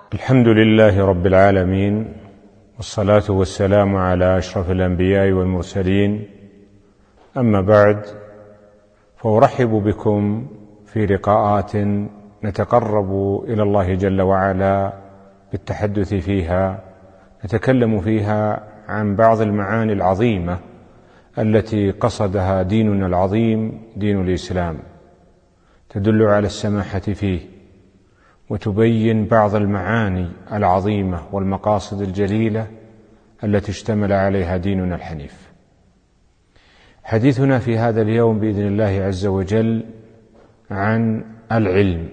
الحمد لله رب العالمين، والصلاة والسلام على أشرف الأنبياء والمرسلين. أما بعد، فأرحب بكم في لقاءات نتقرب إلى الله جل وعلا بالتحدث فيها، نتكلم فيها عن بعض المعاني العظيمة التي قصدها ديننا العظيم دين الإسلام، تدل على السماحة فيه وتبين بعض المعاني العظيمة والمقاصد الجليلة التي اشتمل عليها ديننا الحنيف. حديثنا في هذا اليوم بإذن الله عز وجل عن العلم.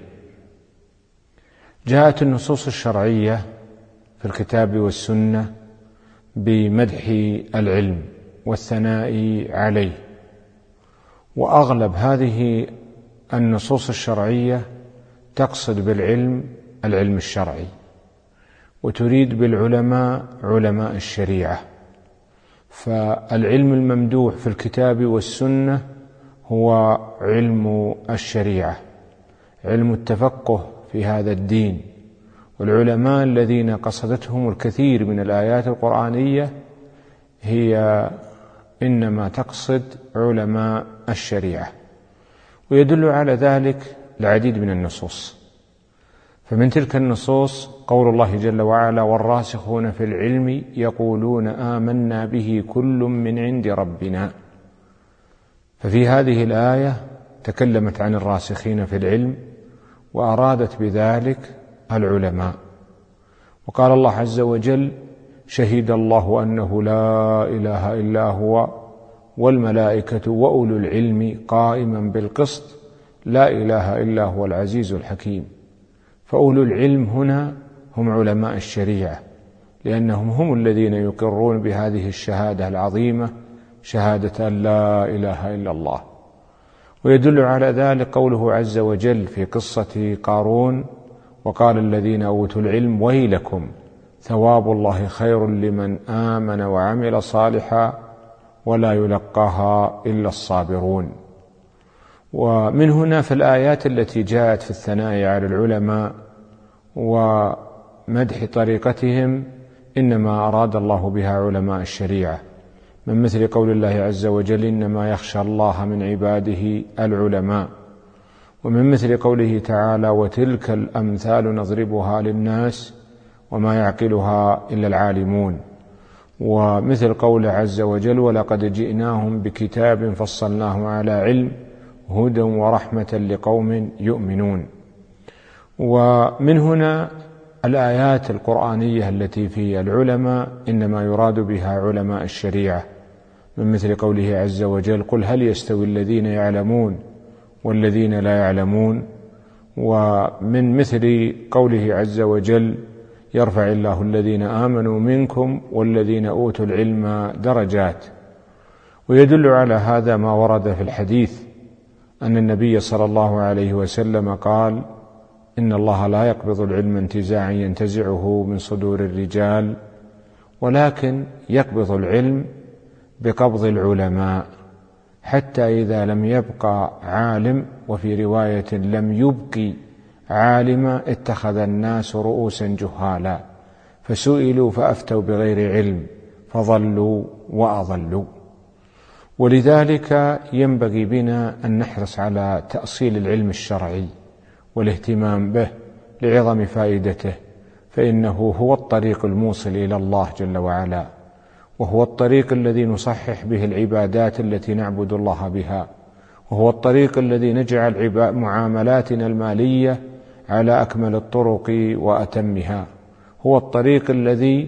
جاءت النصوص الشرعية في الكتاب والسنة بمدح العلم والثناء عليه، وأغلب هذه النصوص الشرعية تقصد بالعلم العلم الشرعي، وتريد بالعلماء علماء الشريعة. فالعلم الممدوح في الكتاب والسنة هو علم الشريعة، علم التفقه في هذا الدين. والعلماء الذين قصدتهم الكثير من الآيات القرآنية هي إنما تقصد علماء الشريعة، ويدل على ذلك العديد من النصوص. فمن تلك النصوص قول الله جل وعلا: والراسخون في العلم يقولون آمنا به كل من عند ربنا. ففي هذه الآية تكلمت عن الراسخين في العلم، وأرادت بذلك العلماء. وقال الله عز وجل: شهد الله أنه لا إله إلا هو والملائكة وأولو العلم قائما بالقسط لا إله إلا هو العزيز الحكيم. فأولو العلم هنا هم علماء الشريعة، لأنهم هم الذين يقرون بهذه الشهادة العظيمة، شهادة أن لا إله إلا الله. ويدل على ذلك قوله عز وجل في قصة قارون: وقال الذين أوتوا العلم ويلكم ثواب الله خير لمن آمن وعمل صالحا ولا يلقاها إلا الصابرون. ومن هنا في الآيات التي جاءت في الثناء على العلماء ومدح طريقتهم إنما أراد الله بها علماء الشريعة، من مثل قول الله عز وجل: إنما يخشى الله من عباده العلماء. ومن مثل قوله تعالى: وتلك الأمثال نضربها للناس وما يعقلها إلا العالمون. ومثل قول عز وجل: ولقد جئناهم بكتاب فصلناه على علم هدى ورحمة لقوم يؤمنون. ومن هنا الآيات القرآنية التي في العلماء إنما يراد بها علماء الشريعة، من مثل قوله عز وجل: قل هل يستوي الذين يعلمون والذين لا يعلمون. ومن مثل قوله عز وجل: يرفع الله الذين آمنوا منكم والذين أوتوا العلم درجات. ويدل على هذا ما ورد في الحديث أن النبي صلى الله عليه وسلم قال: إن الله لا يقبض العلم انتزاعا ينتزعه من صدور الرجال، ولكن يقبض العلم بقبض العلماء، حتى إذا لم يبقى عالم، وفي رواية لم يبقي عالما، اتخذ الناس رؤوسا جهالا فسئلوا فأفتوا بغير علم فضلوا وأضلوا. ولذلك ينبغي بنا أن نحرص على تأصيل العلم الشرعي والاهتمام به لعظم فائدته، فإنه هو الطريق الموصل إلى الله جل وعلا، وهو الطريق الذي نصحح به العبادات التي نعبد الله بها، وهو الطريق الذي نجعل معاملاتنا المالية على أكمل الطرق وأتمها، هو الطريق الذي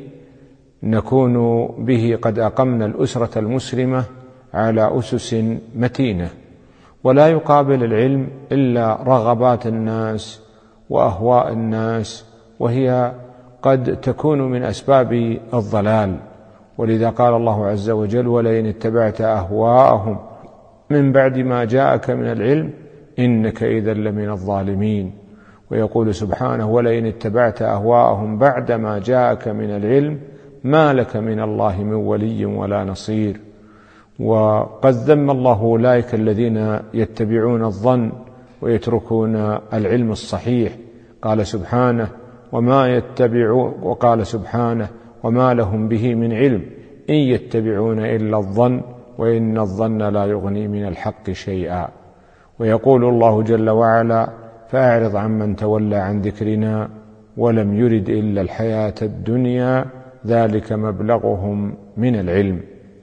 نكون به قد أقمنا الأسرة المسلمة على أسس متينة. ولا يقابل العلم إلا رغبات الناس وأهواء الناس، وهي قد تكون من أسباب الضلال. ولذا قال الله عز وجل: ولئن اتبعت أهواءهم من بعد ما جاءك من العلم إنك إذا لمن الظالمين. ويقول سبحانه: ولئن اتبعت أهواءهم بعد ما جاءك من العلم ما لك من الله من ولي ولا نصير. وقد ذم الله أولئك الذين يتبعون الظن ويتركون العلم الصحيح. قال سبحانه: وقال سبحانه: وما لهم به من علم إن يتبعون إلا الظن وإن الظن لا يغني من الحق شيئا. ويقول الله جل وعلا: فأعرض عمن تولى عن ذكرنا ولم يرد إلا الحياة الدنيا ذلك مبلغهم من العلم.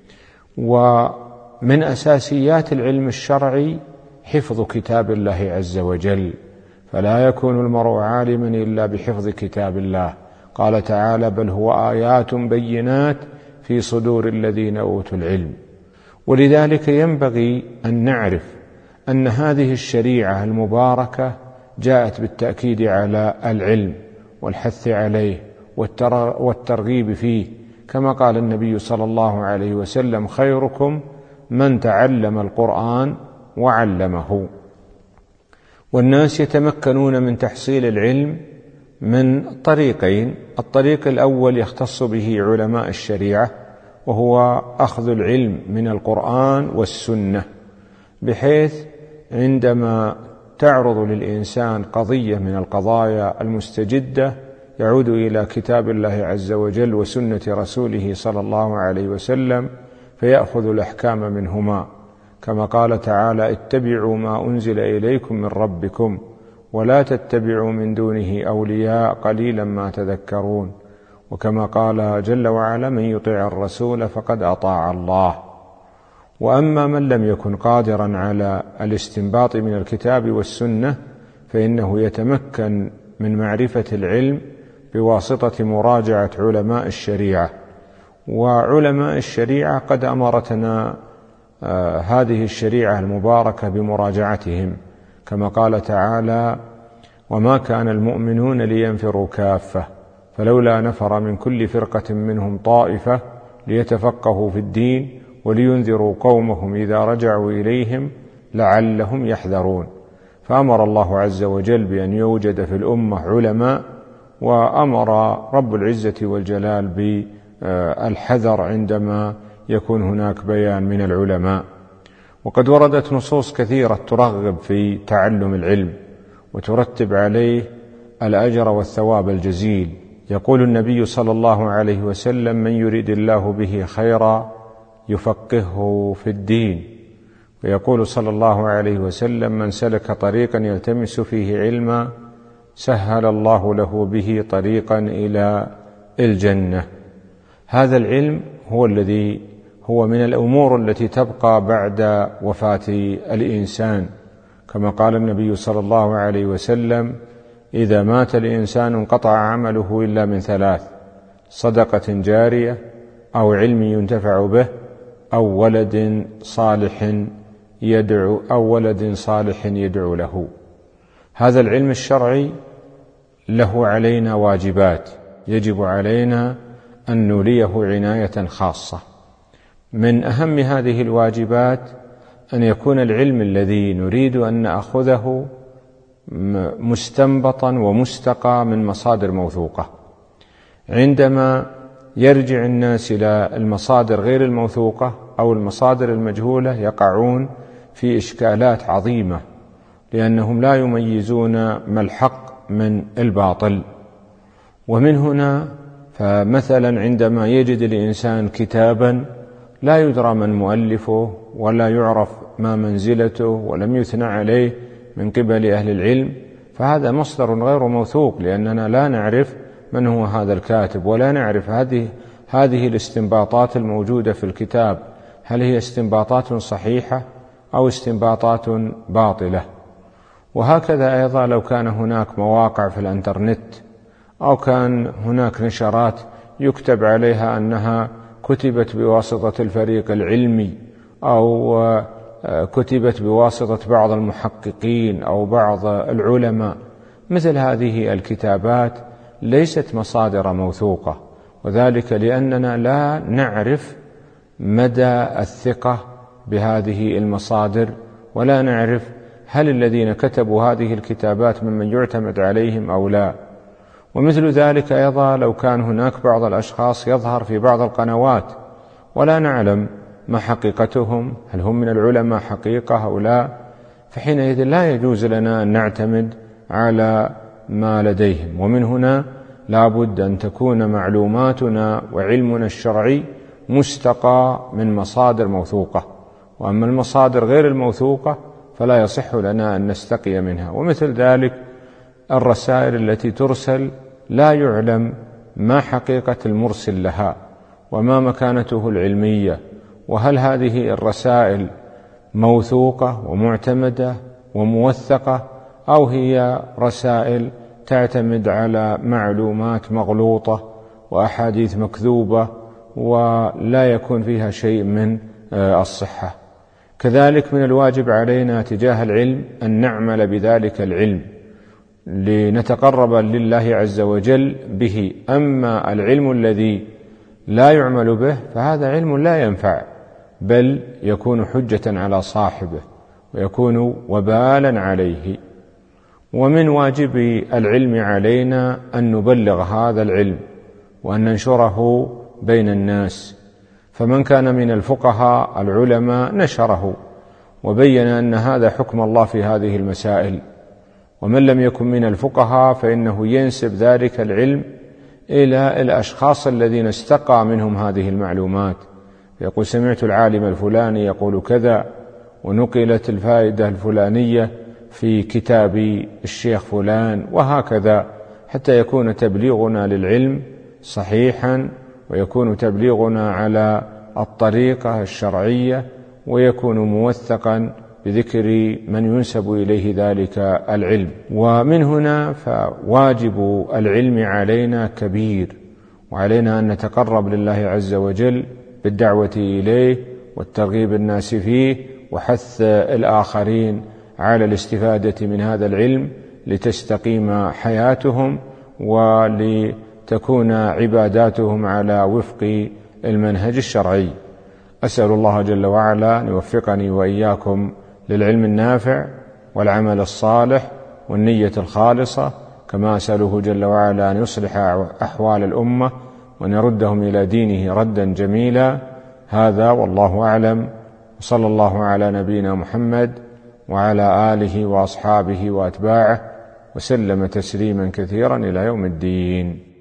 ومن أساسيات العلم الشرعي حفظ كتاب الله عز وجل، فلا يكون المرء عالما إلا بحفظ كتاب الله. قال تعالى: بل هو آيات بينات في صدور الذين أوتوا العلم. ولذلك ينبغي أن نعرف أن هذه الشريعة المباركة جاءت بالتأكيد على العلم والحث عليه والترغيب فيه، كما قال النبي صلى الله عليه وسلم: خيركم من تعلم القرآن وعلمه. والناس يتمكنون من تحصيل العلم من طريقين: الطريق الأول يختص به علماء الشريعة، وهو أخذ العلم من القرآن والسنة، بحيث عندما تعرض للإنسان قضية من القضايا المستجدة يعود إلى كتاب الله عز وجل وسنة رسوله صلى الله عليه وسلم فيأخذ الأحكام منهما، كما قال تعالى: اتبعوا ما أنزل إليكم من ربكم ولا تتبعوا من دونه أولياء قليلا ما تذكرون. وكما قال جل وعلا: من يطع الرسول فقد أطاع الله. وأما من لم يكن قادرا على الاستنباط من الكتاب والسنة فإنه يتمكن من معرفة العلم بواسطة مراجعة علماء الشريعة. وعلماء الشريعة قد أمرتنا هذه الشريعة المباركة بمراجعتهم، كما قال تعالى: وما كان المؤمنون لينفروا كافة فلولا نفر من كل فرقة منهم طائفة ليتفقهوا في الدين ولينذروا قومهم إذا رجعوا إليهم لعلهم يحذرون. فأمر الله عز وجل بأن يوجد في الأمة علماء، وأمر رب العزة والجلال بالحذر عندما يكون هناك بيان من العلماء. وقد وردت نصوص كثيرة ترغب في تعلم العلم وترتب عليه الأجر والثواب الجزيل. يقول النبي صلى الله عليه وسلم: من يريد الله به خيرا يفقهه في الدين. ويقول صلى الله عليه وسلم: من سلك طريقا يلتمس فيه علما سهل الله له به طريقا إلى الجنة. هذا العلم هو من الأمور التي تبقى بعد وفاة الإنسان، كما قال النبي صلى الله عليه وسلم: إذا مات الإنسان انقطع عمله إلا من ثلاث: صدقة جارية أو علم ينتفع به أو ولد صالح يدعو له. هذا العلم الشرعي له علينا واجبات يجب علينا أن نوليه عناية خاصة. من أهم هذه الواجبات أن يكون العلم الذي نريد أن نأخذه مستنبطا ومستقى من مصادر موثوقة. عندما يرجع الناس إلى المصادر غير الموثوقة أو المصادر المجهولة يقعون في إشكالات عظيمة، لأنهم لا يميزون ما الحق من الباطل. ومن هنا فمثلا عندما يجد الإنسان كتابا لا يدرى من مؤلفه ولا يعرف ما منزلته ولم يثنى عليه من قبل أهل العلم، فهذا مصدر غير موثوق، لأننا لا نعرف من هو هذا الكاتب ولا نعرف هذه الاستنباطات الموجودة في الكتاب هل هي استنباطات صحيحة أو استنباطات باطلة. وهكذا أيضا لو كان هناك مواقع في الإنترنت أو كان هناك نشرات يكتب عليها أنها كتبت بواسطة الفريق العلمي أو كتبت بواسطة بعض المحققين أو بعض العلماء، مثل هذه الكتابات ليست مصادر موثوقة، وذلك لأننا لا نعرف مدى الثقة بهذه المصادر ولا نعرف هل الذين كتبوا هذه الكتابات ممن يعتمد عليهم أو لا. ومثل ذلك أيضا لو كان هناك بعض الأشخاص يظهر في بعض القنوات ولا نعلم ما حقيقتهم، هل هم من العلماء حقيقة أو لا، فحينئذ لا يجوز لنا أن نعتمد على ما لديهم. ومن هنا لا بد أن تكون معلوماتنا وعلمنا الشرعي مستقى من مصادر موثوقة، وأما المصادر غير الموثوقة فلا يصح لنا أن نستقي منها. ومثل ذلك الرسائل التي ترسل لا يعلم ما حقيقة المرسل لها وما مكانته العلمية، وهل هذه الرسائل موثوقة ومعتمدة وموثقة أو هي رسائل تعتمد على معلومات مغلوطة وأحاديث مكذوبة ولا يكون فيها شيء من الصحة. كذلك من الواجب علينا تجاه العلم أن نعمل بذلك العلم لنتقرب لله عز وجل به. أما العلم الذي لا يعمل به فهذا علم لا ينفع، بل يكون حجة على صاحبه ويكون وبالا عليه. ومن واجب العلم علينا أن نبلغ هذا العلم وأن ننشره بين الناس، فمن كان من الفقهاء العلماء نشره وبين أن هذا حكم الله في هذه المسائل، ومن لم يكن من الفقهاء فإنه ينسب ذلك العلم إلى الأشخاص الذين استقى منهم هذه المعلومات، يقول سمعت العالم الفلاني يقول كذا، ونقلت الفائدة الفلانية في كتاب الشيخ فلان، وهكذا حتى يكون تبليغنا للعلم صحيحا، ويكون تبليغنا على الطريقة الشرعية، ويكون موثقا بذكر من ينسب إليه ذلك العلم. ومن هنا فواجب العلم علينا كبير، وعلينا أن نتقرب لله عز وجل بالدعوة إليه والترغيب الناس فيه وحث الآخرين على الاستفادة من هذا العلم لتستقيم حياتهم ولتكون عباداتهم على وفق المنهج الشرعي. أسأل الله جل وعلا أن يوفقني وإياكم للعلم النافع والعمل الصالح والنية الخالصة، كما أسأله جل وعلا أن يصلح أحوال الأمة وأن يردهم إلى دينه ردا جميلا. هذا والله أعلم، وصلى الله على نبينا محمد وعلى آله وأصحابه وأتباعه وسلم تسليما كثيرا إلى يوم الدين.